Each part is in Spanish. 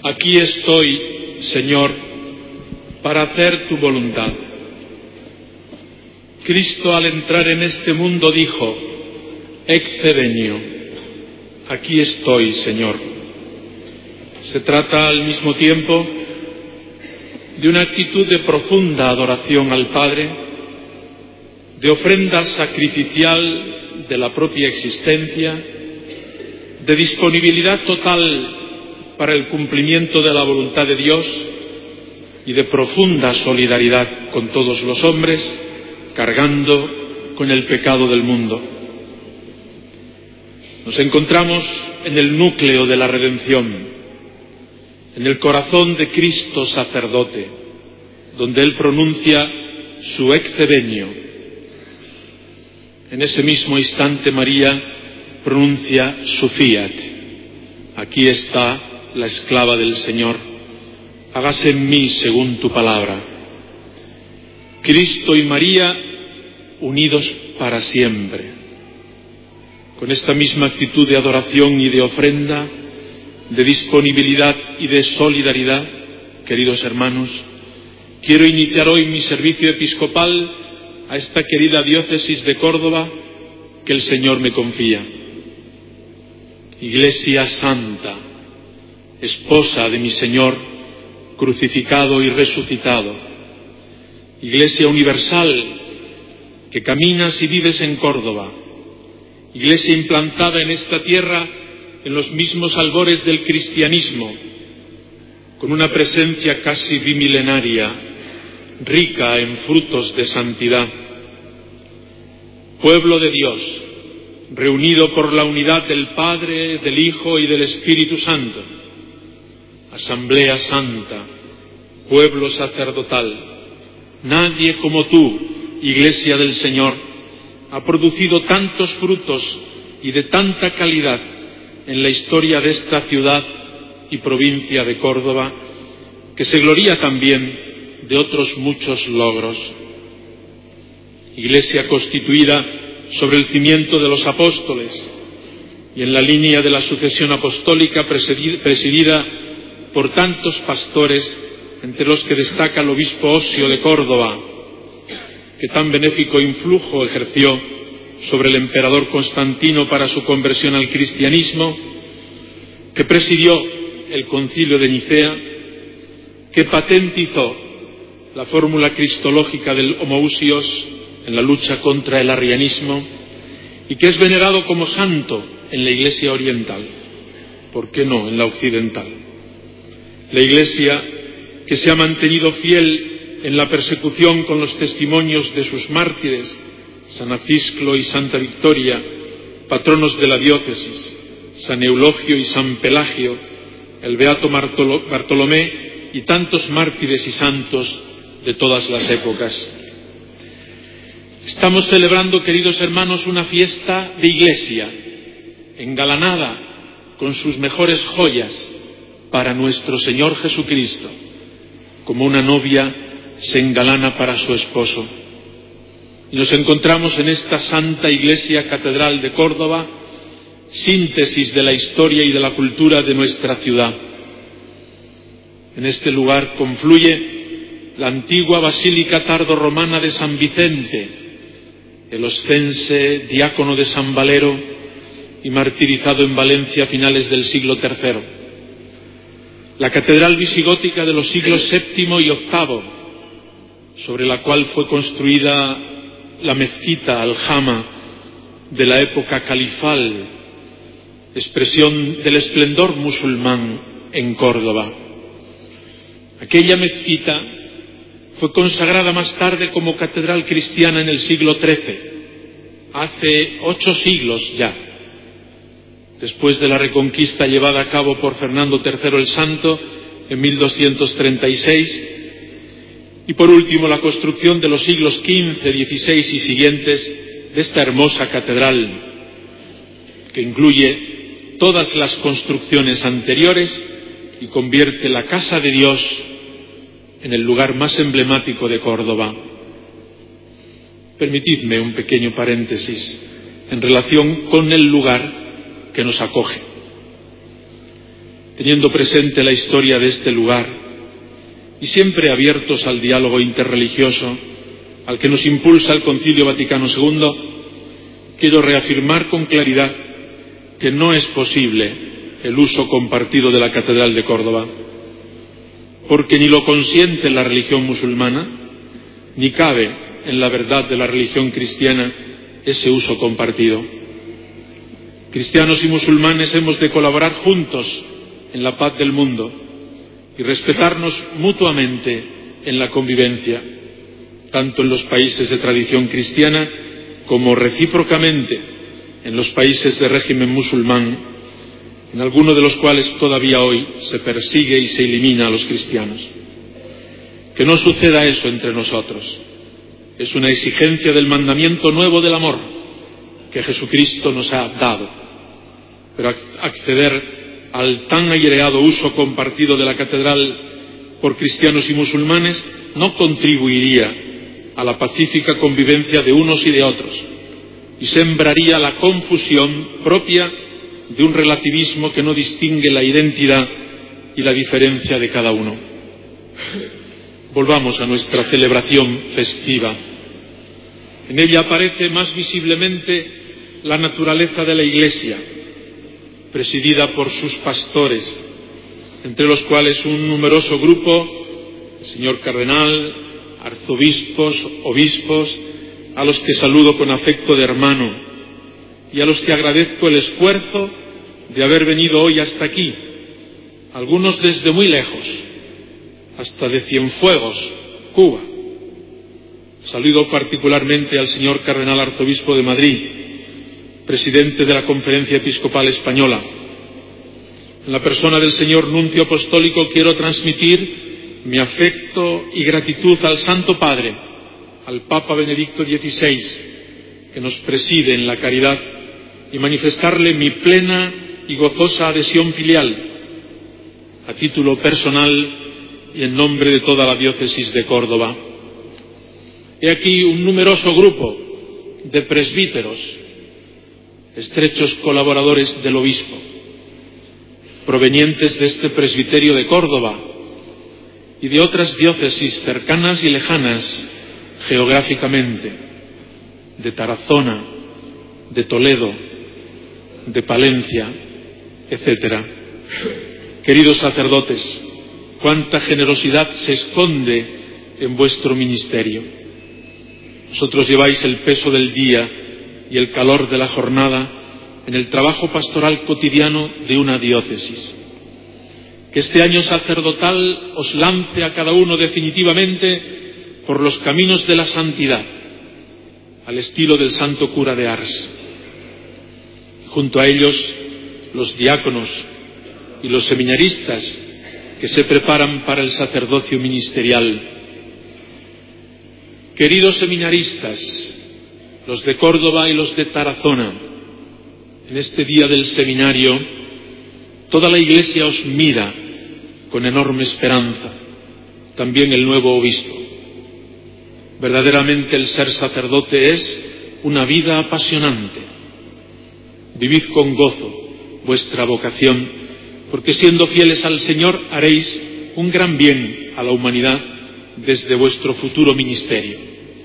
Aquí estoy, Señor, para hacer tu voluntad. Cristo, al entrar en este mundo, dijo: Ecce venio. Aquí estoy, Señor. Se trata al mismo tiempo de una actitud de profunda adoración al Padre, de ofrenda sacrificial de la propia existencia, de disponibilidad total para el cumplimiento de la voluntad de Dios y de profunda solidaridad con todos los hombres, cargando con el pecado del mundo. Nos encontramos en el núcleo de la redención, en el corazón de Cristo sacerdote, donde Él pronuncia su ecce venio. En ese mismo instante María pronuncia su fiat: aquí está la esclava del Señor, hágase en mí según tu palabra. Cristo y María unidos para siempre. Con esta misma actitud de adoración y de ofrenda, de disponibilidad y de solidaridad, queridos hermanos, quiero iniciar hoy mi servicio episcopal a esta querida diócesis de Córdoba que el Señor me confía. Iglesia Santa, esposa de mi Señor, crucificado y resucitado. Iglesia universal, que caminas y vives en Córdoba. Iglesia implantada en esta tierra en los mismos albores del cristianismo, con una presencia casi bimilenaria, rica en frutos de santidad. Pueblo de Dios, reunido por la unidad del Padre, del Hijo y del Espíritu Santo. Asamblea Santa, pueblo sacerdotal. Nadie como tú, Iglesia del Señor, ha producido tantos frutos y de tanta calidad en la historia de esta ciudad y provincia de Córdoba, que se gloría también de otros muchos logros. Iglesia constituida sobre el cimiento de los apóstoles y en la línea de la sucesión apostólica presidida por tantos pastores, entre los que destaca el obispo Osio de Córdoba, que tan benéfico influjo ejerció sobre el emperador Constantino para su conversión al cristianismo, que presidió el concilio de Nicea, que patentizó la fórmula cristológica del homoousios en la lucha contra el arrianismo y que es venerado como santo en la Iglesia oriental, ¿por qué no en la occidental? La Iglesia que se ha mantenido fiel en la persecución con los testimonios de sus mártires, San Acisclo y Santa Victoria, patronos de la diócesis, San Eulogio y San Pelagio, el beato Bartolomé y tantos mártires y santos de todas las épocas. Estamos celebrando, queridos hermanos, una fiesta de Iglesia, engalanada con sus mejores joyas para nuestro Señor Jesucristo, como una novia se engalana para su esposo. Y nos encontramos en esta Santa Iglesia Catedral de Córdoba, síntesis de la historia y de la cultura de nuestra ciudad. En este lugar confluye la antigua Basílica tardorromana de San Vicente, el oscense diácono de San Valero y martirizado en Valencia a finales del siglo III. La catedral visigótica de los siglos VII y VIII, sobre la cual fue construida la mezquita Aljama de la época califal, expresión del esplendor musulmán en Córdoba. Aquella mezquita fue consagrada más tarde como catedral cristiana en el siglo XIII, hace 8 siglos ya, después de la reconquista llevada a cabo por Fernando III el Santo en 1236, y por último la construcción de los siglos XV, XVI y siguientes de esta hermosa catedral, que incluye todas las construcciones anteriores y convierte la casa de Dios en el lugar más emblemático de Córdoba. Permitidme un pequeño paréntesis en relación con el lugar que nos acoge. teniendo presente la historia de este lugar y siempre abiertos al diálogo interreligioso al que nos impulsa el Concilio Vaticano II, quiero reafirmar con claridad que no es posible el uso compartido de la Catedral de Córdoba, porque ni lo consiente la religión musulmana, ni cabe en la verdad de la religión cristiana ese uso compartido. Cristianos y musulmanes hemos de colaborar juntos en la paz del mundo y respetarnos mutuamente en la convivencia, tanto en los países de tradición cristiana como recíprocamente en los países de régimen musulmán, en algunos de los cuales todavía hoy se persigue y se elimina a los cristianos. Que no suceda eso entre nosotros. Es una exigencia del mandamiento nuevo del amor que Jesucristo nos ha dado. Pero acceder al tan aireado uso compartido de la catedral por cristianos y musulmanes no contribuiría a la pacífica convivencia de unos y de otros y sembraría la confusión propia de un relativismo que no distingue la identidad y la diferencia de cada uno. Volvamos a nuestra celebración festiva. En ella aparece más visiblemente la naturaleza de la Iglesia, presidida por sus pastores, entre los cuales un numeroso grupo, el señor cardenal, arzobispos, obispos, a los que saludo con afecto de hermano y a los que agradezco el esfuerzo de haber venido hoy hasta aquí, algunos desde muy lejos, hasta de Cienfuegos, Cuba. Saludo particularmente al señor cardenal arzobispo de Madrid, presidente de la Conferencia Episcopal Española. En la persona del señor nuncio apostólico quiero transmitir mi afecto y gratitud al Santo Padre, al Papa Benedicto XVI, que nos preside en la caridad, y manifestarle mi plena y gozosa adhesión filial, a título personal y en nombre de toda la diócesis de Córdoba. He aquí un numeroso grupo de presbíteros, estrechos colaboradores del obispo, provenientes de este presbiterio de Córdoba y de otras diócesis cercanas y lejanas geográficamente, de Tarazona, de Toledo, de Palencia, etc. Queridos sacerdotes, cuánta generosidad se esconde en vuestro ministerio. Vosotros lleváis el peso del día y el calor de la jornada en el trabajo pastoral cotidiano de una diócesis. Que este año sacerdotal os lance a cada uno definitivamente por los caminos de la santidad, al estilo del santo cura de Ars. Junto a ellos, los diáconos y los seminaristas que se preparan para el sacerdocio ministerial. Queridos seminaristas, los de Córdoba y los de Tarazona, en este día del seminario, toda la Iglesia os mira con enorme esperanza, también el nuevo obispo. Verdaderamente el ser sacerdote es una vida apasionante. Vivid con gozo vuestra vocación, porque siendo fieles al Señor haréis un gran bien a la humanidad desde vuestro futuro ministerio.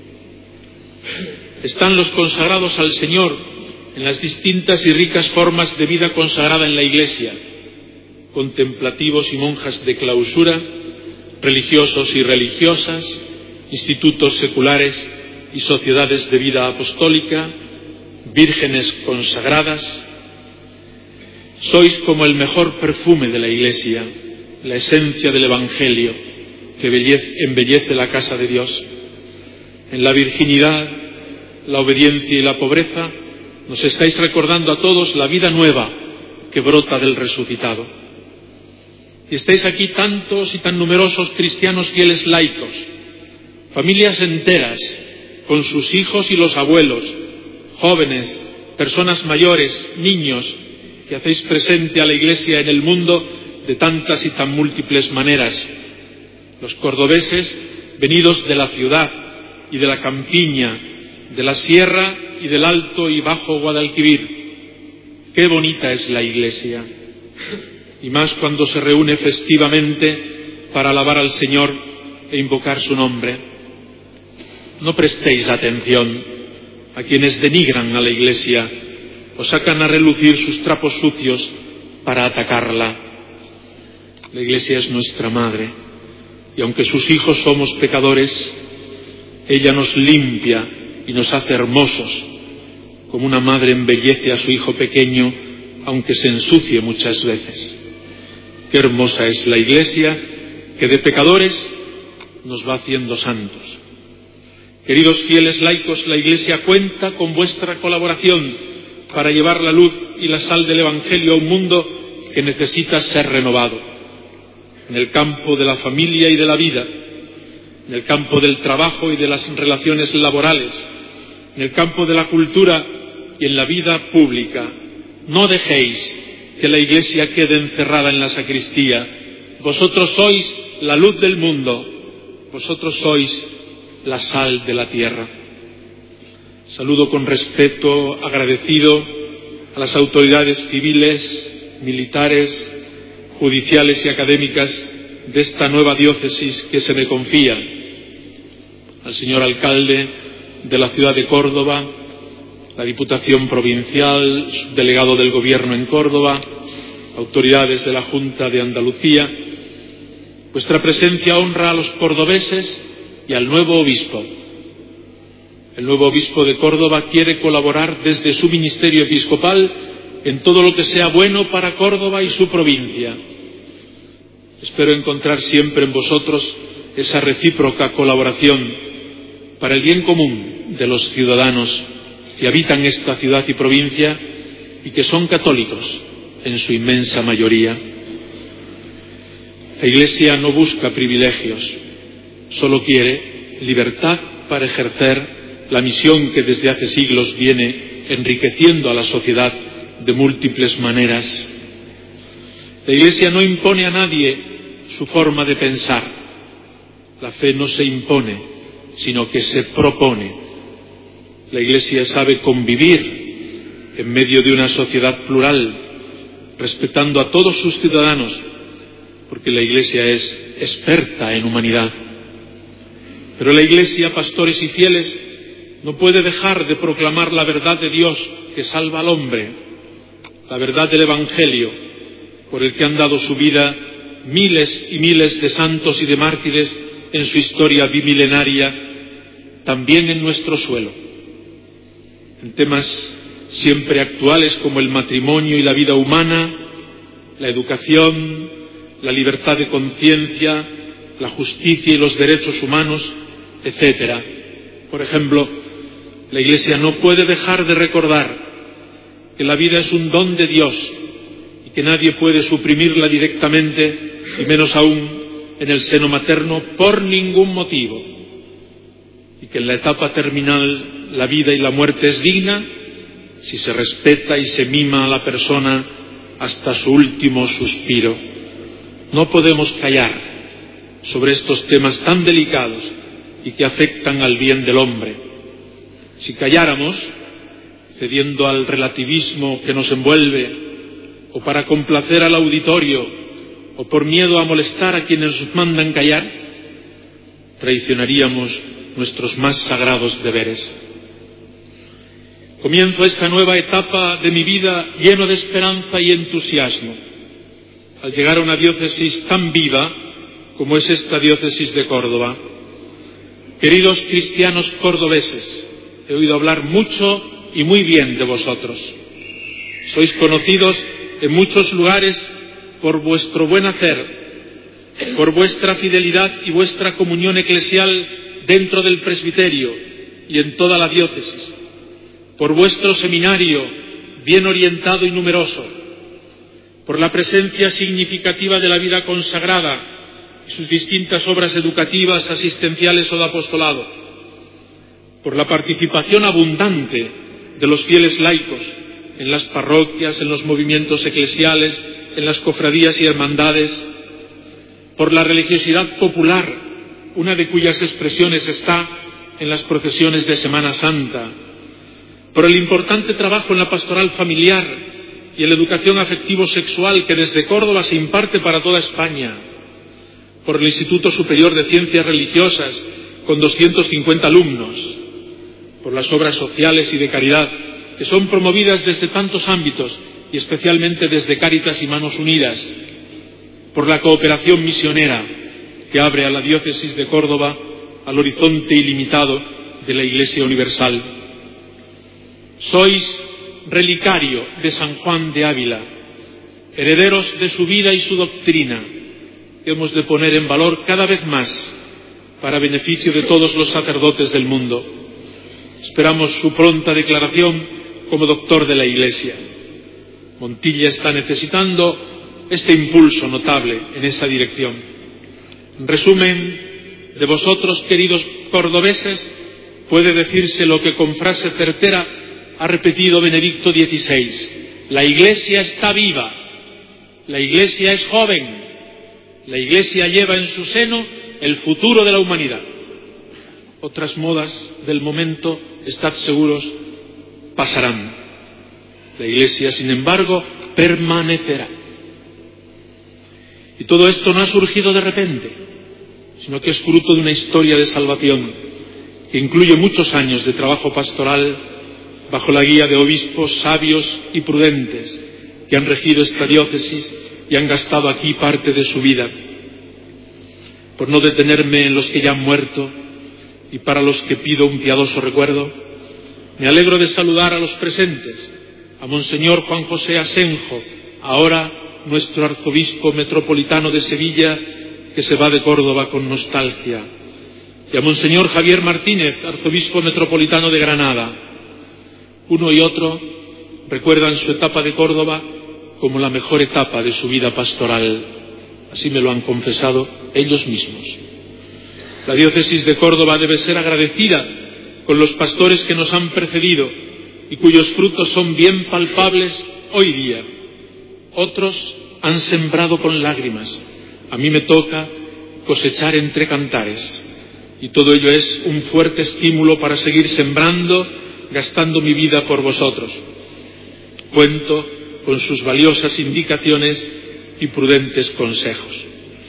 Están los consagrados al Señor en las distintas y ricas formas de vida consagrada en la Iglesia, contemplativos y monjas de clausura, religiosos y religiosas, institutos seculares y sociedades de vida apostólica, vírgenes consagradas. Sois como el mejor perfume de la Iglesia, la esencia del Evangelio que embellece la casa de Dios. En la virginidad, la obediencia y la pobreza nos estáis recordando a todos la vida nueva que brota del resucitado. Y estáis aquí tantos y tan numerosos cristianos fieles laicos, familias enteras, con sus hijos y los abuelos, jóvenes, personas mayores, niños, que hacéis presente a la Iglesia en el mundo de tantas y tan múltiples maneras. Los cordobeses, venidos de la ciudad y de la campiña, de la sierra y del Alto y Bajo Guadalquivir. Qué bonita es la Iglesia. y más cuando se reúne festivamente para alabar al Señor e invocar su nombre. No prestéis atención a quienes denigran a la Iglesia o sacan a relucir sus trapos sucios para atacarla. La Iglesia es nuestra madre, y aunque sus hijos somos pecadores, ella nos limpia y nos hace hermosos, como una madre embellece a su hijo pequeño, aunque se ensucie muchas veces. Qué hermosa es la Iglesia, que de pecadores nos va haciendo santos. Queridos fieles laicos, la Iglesia cuenta con vuestra colaboración para llevar la luz y la sal del Evangelio a un mundo que necesita ser renovado. En el campo de la familia y de la vida, en el campo del trabajo y de las relaciones laborales, en el campo de la cultura y en la vida pública. No dejéis que la Iglesia quede encerrada en la sacristía. Vosotros sois la luz del mundo, vosotros sois la sal de la tierra. Saludo con respeto agradecido a las autoridades civiles, militares, judiciales y académicas de esta nueva diócesis que se me confía, al señor alcalde de la ciudad de Córdoba, la Diputación Provincial, delegado del Gobierno en Córdoba, autoridades de la Junta de Andalucía. Vuestra presencia honra a los cordobeses y al nuevo obispo. El nuevo obispo de Córdoba quiere colaborar desde su ministerio episcopal en todo lo que sea bueno para Córdoba y su provincia. Espero encontrar siempre en vosotros esa recíproca colaboración para el bien común de los ciudadanos que habitan esta ciudad y provincia y que son católicos en su inmensa mayoría. La Iglesia no busca privilegios, solo quiere libertad para ejercer la misión que desde hace siglos viene enriqueciendo a la sociedad de múltiples maneras. La Iglesia no impone a nadie su forma de pensar. La fe no se impone, sino que se propone. La Iglesia sabe convivir en medio de una sociedad plural, respetando a todos sus ciudadanos, porque la Iglesia es experta en humanidad. Pero la Iglesia, pastores y fieles, no puede dejar de proclamar la verdad de Dios que salva al hombre, la verdad del Evangelio, por el que han dado su vida miles y miles de santos y de mártires en su historia bimilenaria, también en nuestro suelo. En temas siempre actuales como el matrimonio y la vida humana, la educación, la libertad de conciencia, la justicia y los derechos humanos, etc. Por ejemplo, la Iglesia no puede dejar de recordar que la vida es un don de Dios y que nadie puede suprimirla directamente, y menos aún en el seno materno, por ningún motivo, y que en la etapa terminal la vida y la muerte es digna si se respeta y se mima a la persona hasta su último suspiro. No podemos callar sobre estos temas tan delicados y que afectan al bien del hombre. Si calláramos, cediendo al relativismo que nos envuelve, o para complacer al auditorio, o por miedo a molestar a quienes nos mandan callar, traicionaríamos nuestros más sagrados deberes. Comienzo esta nueva etapa de mi vida lleno de esperanza y entusiasmo, al llegar a una diócesis tan viva como es esta diócesis de Córdoba. Queridos cristianos cordobeses, he oído hablar mucho y muy bien de vosotros. Sois conocidos en muchos lugares por vuestro buen hacer, por vuestra fidelidad y vuestra comunión eclesial dentro del presbiterio y en toda la diócesis, por vuestro seminario bien orientado y numeroso, por la presencia significativa de la vida consagrada y sus distintas obras educativas, asistenciales o de apostolado, por la participación abundante de los fieles laicos en las parroquias, en los movimientos eclesiales, en las cofradías y hermandades, por la religiosidad popular, una de cuyas expresiones está en las procesiones de Semana Santa, por el importante trabajo en la pastoral familiar y en la educación afectivo-sexual que desde Córdoba se imparte para toda España, por el Instituto Superior de Ciencias Religiosas, con 250 alumnos, por las obras sociales y de caridad que son promovidas desde tantos ámbitos y especialmente desde Cáritas y Manos Unidas, por la cooperación misionera que abre a la diócesis de Córdoba al horizonte ilimitado de la Iglesia Universal. Sois relicario de San Juan de Ávila, herederos de su vida y su doctrina, que hemos de poner en valor cada vez más para beneficio de todos los sacerdotes del mundo. Esperamos su pronta declaración como doctor de la Iglesia. Montilla está necesitando este impulso notable en esa dirección. En resumen, de vosotros, queridos cordobeses, puede decirse lo que con frase certera ha repetido Benedicto XVI: la Iglesia está viva, la Iglesia es joven, la Iglesia lleva en su seno el futuro de la humanidad. Otras modas del momento, estad seguros, pasarán. La Iglesia, sin embargo, permanecerá. Y todo esto no ha surgido de repente, sino que es fruto de una historia de salvación que incluye muchos años de trabajo pastoral bajo la guía de obispos sabios y prudentes que han regido esta diócesis y han gastado aquí parte de su vida. Por no detenerme en los que ya han muerto y para los que pido un piadoso recuerdo, me alegro de saludar a los presentes, a Monseñor Juan José Asenjo, ahora nuestro arzobispo metropolitano de Sevilla, que se va de Córdoba con nostalgia, y a Monseñor Javier Martínez, arzobispo metropolitano de Granada. Uno y otro recuerdan su etapa de Córdoba como la mejor etapa de su vida pastoral. Así me lo han confesado ellos mismos. La diócesis de Córdoba debe ser agradecida con los pastores que nos han precedido y cuyos frutos son bien palpables hoy día. Otros han sembrado con lágrimas. A mí me toca cosechar entre cantares. Y todo ello es un fuerte estímulo para seguir sembrando, gastando mi vida por vosotros. Cuento con sus valiosas indicaciones y prudentes consejos.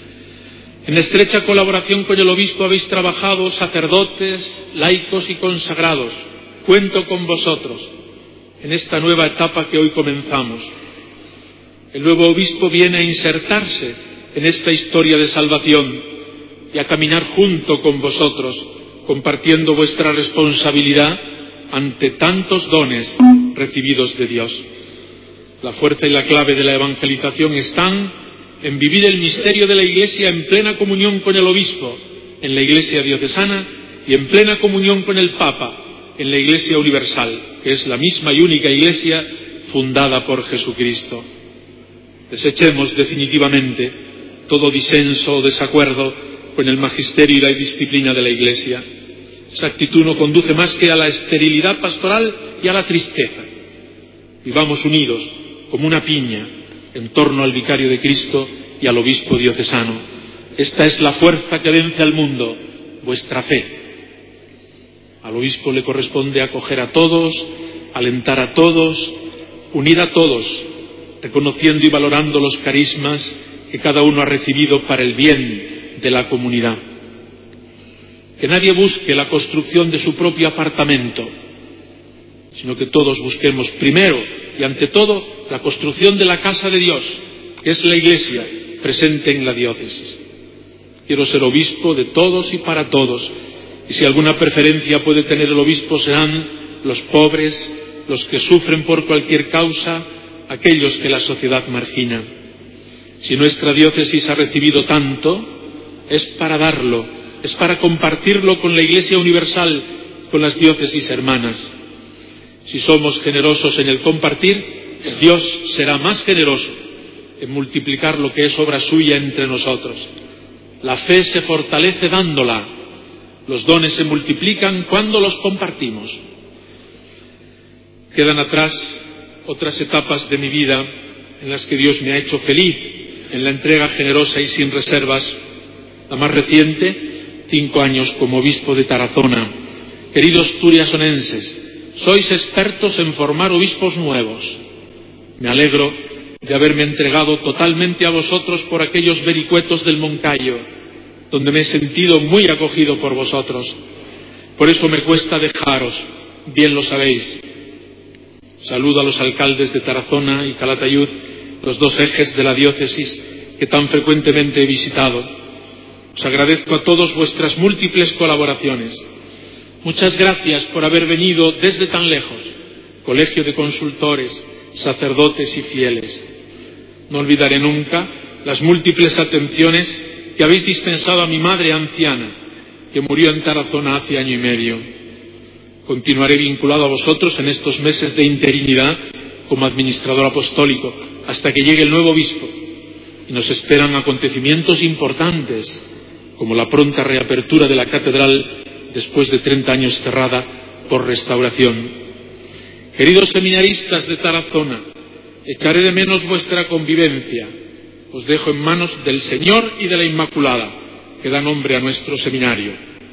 En estrecha colaboración con el obispo habéis trabajado sacerdotes, laicos y consagrados. Cuento con vosotros en esta nueva etapa que hoy comenzamos. El nuevo obispo viene a insertarse en esta historia de salvación y a caminar junto con vosotros, compartiendo vuestra responsabilidad ante tantos dones recibidos de Dios. La fuerza y la clave de la evangelización están en vivir el misterio de la Iglesia en plena comunión con el obispo, en la Iglesia diocesana, y en plena comunión con el Papa, en la Iglesia universal, que es la misma y única Iglesia fundada por Jesucristo. Desechemos definitivamente todo disenso o desacuerdo con el magisterio y la disciplina de la Iglesia. Esa actitud no conduce más que a la esterilidad pastoral y a la tristeza. Vivamos unidos como una piña en torno al vicario de Cristo y al obispo diocesano. Esta es la fuerza que vence al mundo, vuestra fe. Al obispo le corresponde acoger a todos, alentar a todos, unir a todos, reconociendo y valorando los carismas que cada uno ha recibido para el bien de la comunidad. Que nadie busque la construcción de su propio apartamento, sino que todos busquemos primero y ante todo la construcción de la casa de Dios, que es la Iglesia presente en la diócesis. Quiero ser obispo de todos y para todos, y si alguna preferencia puede tener el obispo serán los pobres, los que sufren por cualquier causa, aquellos que la sociedad margina. Si nuestra diócesis ha recibido tanto, es para darlo, es para compartirlo con la Iglesia universal, con las diócesis hermanas. Si somos generosos en el compartir, Dios será más generoso en multiplicar lo que es obra suya entre nosotros. La fe se fortalece dándola, los dones se multiplican cuando los compartimos. Quedan atrás otras etapas de mi vida en las que Dios me ha hecho feliz en la entrega generosa y sin reservas. La más reciente, 5 años como obispo de Tarazona. Queridos turiasonenses, sois expertos en formar obispos nuevos. Me alegro de haberme entregado totalmente a vosotros por aquellos vericuetos del Moncayo, donde me he sentido muy acogido por vosotros. Por eso me cuesta dejaros, bien lo sabéis. Saludo a los alcaldes de Tarazona y Calatayud, los dos ejes de la diócesis que tan frecuentemente he visitado. Os agradezco a todos vuestras múltiples colaboraciones. Muchas gracias por haber venido desde tan lejos, colegio de consultores, sacerdotes y fieles. No olvidaré nunca las múltiples atenciones que habéis dispensado a mi madre anciana, que murió en Tarazona hace año y medio. Continuaré vinculado a vosotros en estos meses de interinidad como administrador apostólico, hasta que llegue el nuevo obispo. Y nos esperan acontecimientos importantes, como la pronta reapertura de la catedral después de 30 años cerrada por restauración. Queridos seminaristas de Tarazona, echaré de menos vuestra convivencia. Os dejo en manos del Señor y de la Inmaculada, que da nombre a nuestro seminario.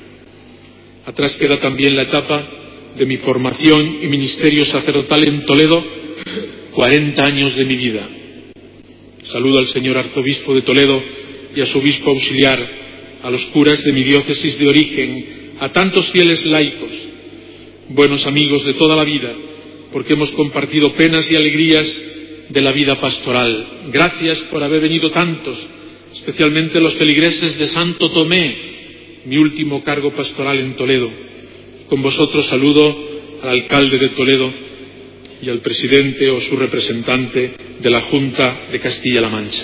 Atrás queda también la etapa de mi formación y ministerio sacerdotal en Toledo, 40 años de mi vida. Saludo al señor arzobispo de Toledo y a su obispo auxiliar, a los curas de mi diócesis de origen, a tantos fieles laicos, buenos amigos de toda la vida, porque hemos compartido penas y alegrías de la vida pastoral. Gracias por haber venido tantos, especialmente los feligreses de Santo Tomé, mi último cargo pastoral en Toledo. Con vosotros saludo al alcalde de Toledo y al presidente o su representante de la Junta de Castilla-La Mancha.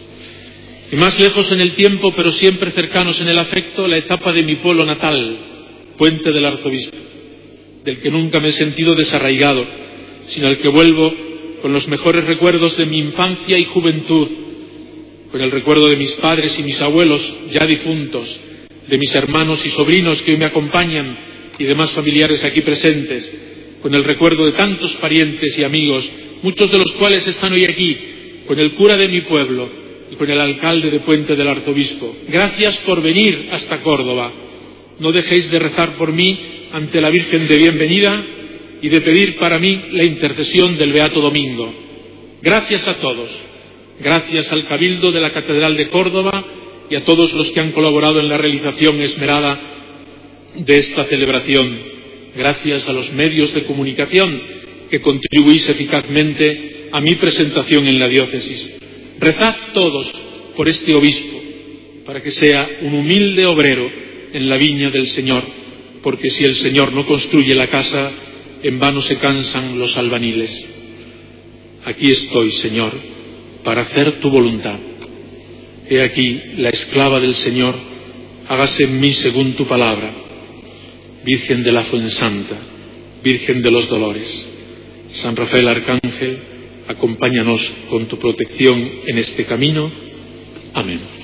Y más lejos en el tiempo, pero siempre cercanos en el afecto, la etapa de mi pueblo natal, Puente del Arzobispo, del que nunca me he sentido desarraigado, sino al que vuelvo con los mejores recuerdos de mi infancia y juventud, con el recuerdo de mis padres y mis abuelos ya difuntos, de mis hermanos y sobrinos que hoy me acompañan y demás familiares aquí presentes, con el recuerdo de tantos parientes y amigos, muchos de los cuales están hoy aquí, con el cura de mi pueblo y con el alcalde de Puente del Arzobispo. Gracias por venir hasta Córdoba. No dejéis de rezar por mí ante la Virgen de Bienvenida y de pedir para mí la intercesión del Beato Domingo. Gracias a todos. Gracias al Cabildo de la Catedral de Córdoba y a todos los que han colaborado en la realización esmerada de esta celebración. Gracias a los medios de comunicación que contribuís eficazmente a mi presentación en la diócesis. Rezad todos por este obispo, para que sea un humilde obrero en la viña del Señor, porque si el Señor no construye la casa, en vano se cansan los albaniles. Aquí estoy, Señor, para hacer tu voluntad. He aquí la esclava del Señor, hágase en mí según tu palabra. Virgen de la Fuensanta, Virgen de los Dolores, San Rafael Arcángel, acompáñanos con tu protección en este camino. Amén.